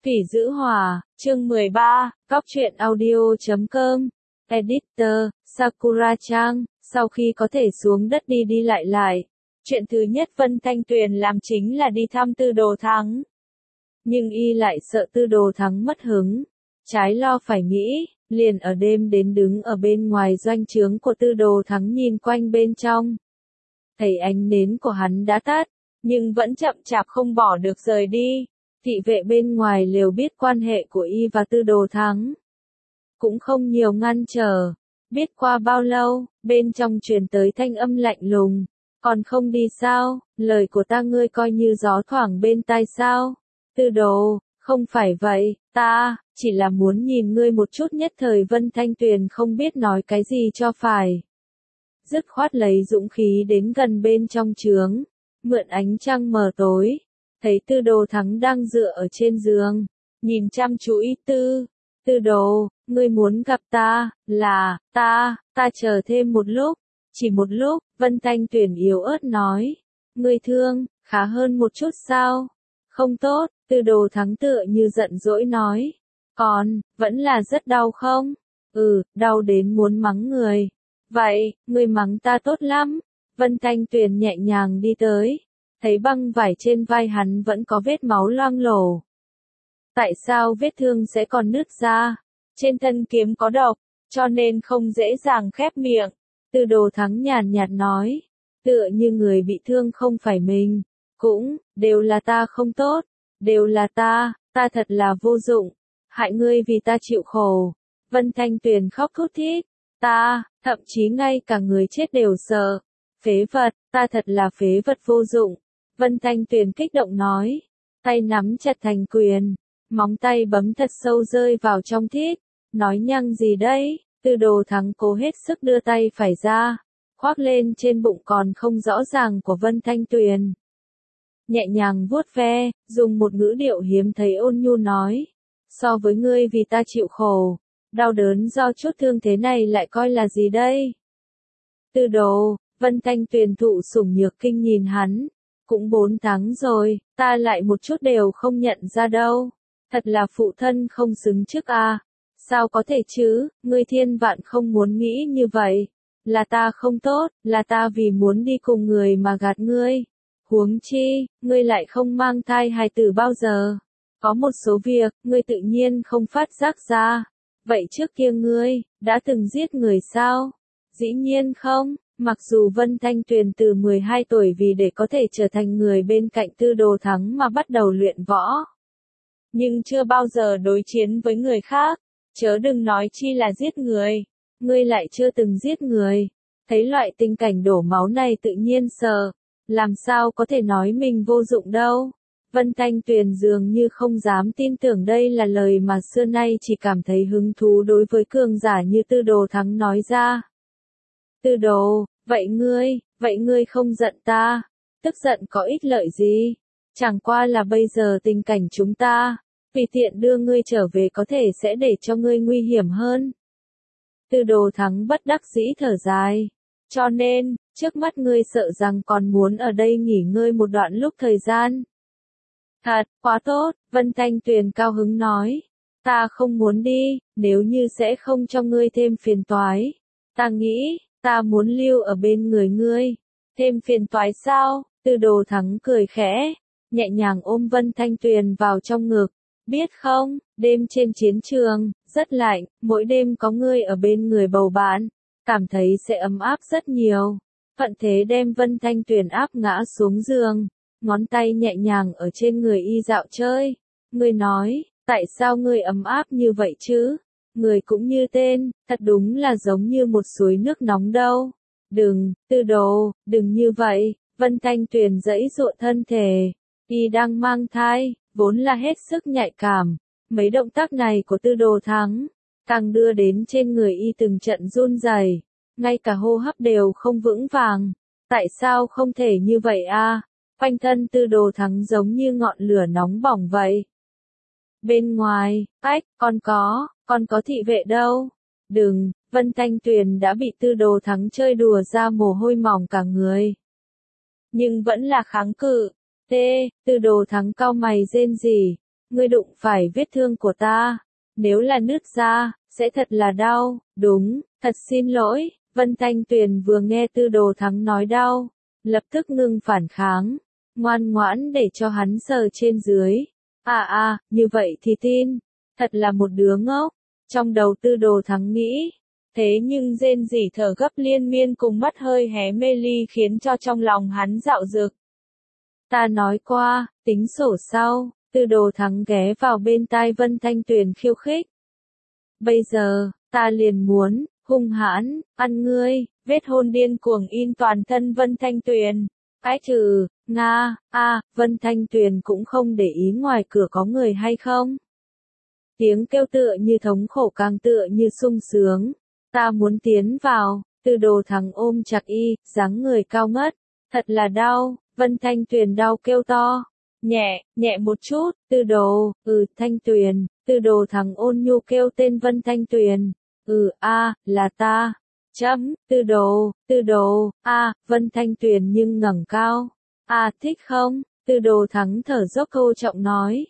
Phỉ Dữ Hòa, chương 13, Cóc truyện audio.com, Editor, Sakura-chan, sau khi có thể xuống đất đi đi lại lại. Chuyện thứ nhất Vân Thanh Tuyền làm chính là đi thăm Tư Đồ Thắng. Nhưng y lại sợ Tư Đồ Thắng mất hứng. Trái lo phải nghĩ, liền ở đêm đến đứng ở bên ngoài doanh trướng của Tư Đồ Thắng nhìn quanh bên trong. Thấy ánh nến của hắn đã tắt, nhưng vẫn chậm chạp không bỏ được rời đi. Thị vệ bên ngoài đều biết quan hệ của y và Tư Đồ Thắng. Cũng không nhiều ngăn trở. Biết qua bao lâu, bên trong truyền tới thanh âm lạnh lùng. Còn không đi sao, lời của ta ngươi coi như gió thoảng bên tai sao. Tư Đồ, không phải vậy, ta, chỉ là muốn nhìn ngươi một chút nhất thời. Vân Thanh Tuyền không biết nói cái gì cho phải. Dứt khoát lấy dũng khí đến gần bên trong trướng, mượn ánh trăng mờ tối. Thấy Tư Đồ Thắng đang dựa ở trên giường, nhìn chăm chú ý Tư Đồ, ngươi muốn gặp ta, là, ta chờ thêm một lúc, chỉ một lúc. Vân Thanh Tuyền yếu ớt nói, ngươi thương, khá hơn một chút sao? Không tốt. Tư Đồ Thắng tựa như giận dỗi nói, còn, vẫn là rất đau không? Đau đến muốn mắng người. Vậy, ngươi mắng ta tốt lắm. Vân Thanh Tuyền nhẹ nhàng đi tới. Thấy băng vải trên vai hắn vẫn có vết máu loang lổ. Tại sao vết thương sẽ còn nứt ra? Trên thân kiếm có độc, cho nên không dễ dàng khép miệng. Tư Đồ Thắng nhàn nhạt nói, tựa như người bị thương không phải mình. Cũng, đều là ta không tốt, đều là ta thật là vô dụng. Hại ngươi vì ta chịu khổ. Vân Thanh Tuyền khóc thút thít, thậm chí ngay cả người chết đều sợ. Phế vật, ta thật là phế vật vô dụng. Vân Thanh Tuyền kích động nói, tay nắm chặt thành quyền, móng tay bấm thật sâu rơi vào trong thít, nói nhăng gì đấy. Tư Đồ Thắng cố hết sức đưa tay phải ra, khoác lên trên bụng còn không rõ ràng của Vân Thanh Tuyền. Nhẹ nhàng vuốt ve, dùng một ngữ điệu hiếm thấy ôn nhu nói, so với ngươi vì ta chịu khổ, đau đớn do chút thương thế này lại coi là gì đây? Tư Đồ, Vân Thanh Tuyền thụ sủng nhược kinh nhìn hắn. Cũng 4 tháng rồi, ta lại một chút đều không nhận ra đâu. Thật là phụ thân không xứng trước à. Sao có thể chứ, ngươi thiên vạn không muốn nghĩ như vậy. Là ta không tốt, là ta vì muốn đi cùng người mà gạt ngươi. Huống chi, ngươi lại không mang thai hài tử bao giờ. Có một số việc, ngươi tự nhiên không phát giác ra. Vậy trước kia ngươi, đã từng giết người sao? Dĩ nhiên không. Mặc dù Vân Thanh Tuyền từ 12 tuổi vì để có thể trở thành người bên cạnh Tư Đồ Thắng mà bắt đầu luyện võ. Nhưng chưa bao giờ đối chiến với người khác, chớ đừng nói chi là giết người. Ngươi lại chưa từng giết người. Thấy loại tình cảnh đổ máu này tự nhiên sợ. Làm sao có thể nói mình vô dụng đâu. Vân Thanh Tuyền dường như không dám tin tưởng đây là lời mà xưa nay chỉ cảm thấy hứng thú đối với cường giả như Tư Đồ Thắng nói ra. Tư Đồ, vậy ngươi không giận ta, tức giận có ích lợi gì? Chẳng qua là bây giờ tình cảnh chúng ta, vì tiện đưa ngươi trở về có thể sẽ để cho ngươi nguy hiểm hơn. Tư Đồ Thắng bất đắc dĩ thở dài, cho nên, trước mắt ngươi sợ rằng còn muốn ở đây nghỉ ngơi một đoạn lúc thời gian. Thật, quá tốt, Vân Thanh Tuyền cao hứng nói, ta không muốn đi, nếu như sẽ không cho ngươi thêm phiền toái. Ta nghĩ, ta muốn lưu ở bên người ngươi. Thêm phiền toái sao? Tư Đồ Thắng cười khẽ, nhẹ nhàng ôm Vân Thanh Tuyền vào trong ngực. Biết không, đêm trên chiến trường, rất lạnh, mỗi đêm có ngươi ở bên người bầu bạn, cảm thấy sẽ ấm áp rất nhiều. Thuận thế đem Vân Thanh Tuyền áp ngã xuống giường, ngón tay nhẹ nhàng ở trên người y dạo chơi. Ngươi nói, tại sao ngươi ấm áp như vậy chứ? Người cũng như tên, thật đúng là giống như một suối nước nóng đâu. Đừng, Tư Đồ, đừng như vậy. Vân Thanh Tuyền giãy giụa thân thể. Y đang mang thai, vốn là hết sức nhạy cảm. Mấy động tác này của Tư Đồ Thắng, càng đưa đến trên người y từng trận run rẩy, ngay cả hô hấp đều không vững vàng. Tại sao không thể như vậy a? Quanh thân Tư Đồ Thắng giống như ngọn lửa nóng bỏng vậy. Bên ngoài, còn có thị vệ đâu? Đừng, Vân Thanh Tuyền đã bị Tư Đồ Thắng chơi đùa ra mồ hôi mỏng cả người. Nhưng vẫn là kháng cự. Tư Đồ Thắng cau mày rên rỉ, ngươi đụng phải vết thương của ta. Nếu là nứt ra, sẽ thật là đau, đúng, thật xin lỗi. Vân Thanh Tuyền vừa nghe Tư Đồ Thắng nói đau, lập tức ngưng phản kháng, ngoan ngoãn để cho hắn sờ trên dưới. Như vậy thì tin, thật là một đứa ngốc. Trong đầu Tư Đồ Thắng nghĩ, thế nhưng rên rỉ thở gấp liên miên cùng mắt hơi hé mê ly khiến cho trong lòng hắn dạo dực. Ta nói qua, tính sổ sau. Tư Đồ Thắng ghé vào bên tai Vân Thanh Tuyền khiêu khích. Bây giờ, ta liền muốn, hung hãn, ăn ngươi. Vết hôn điên cuồng in toàn thân Vân Thanh Tuyền. Ái trừ, Vân Thanh Tuyền cũng không để ý ngoài cửa có người hay không. Tiếng kêu tựa như thống khổ càng tựa như sung sướng. Ta muốn tiến vào. Tư Đồ Thắng ôm chặt y, dáng người cao ngất. Thật là đau. Vân Thanh Tuyền đau kêu to. Nhẹ một chút. Thanh Tuyền. Tư Đồ Thắng ôn nhu kêu tên Vân Thanh Tuyền. Là ta. Vân Thanh Tuyền nhưng ngẩng cao. Thích không? Tư Đồ Thắng thở dốc cô trọng nói.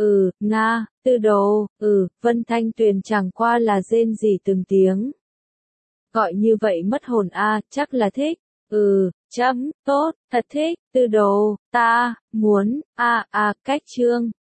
Vân Thanh Tuyền chẳng qua là rên rỉ từng tiếng. Gọi như vậy mất hồn chắc là thích. Tốt, thật thích. Ta muốn, cách chương.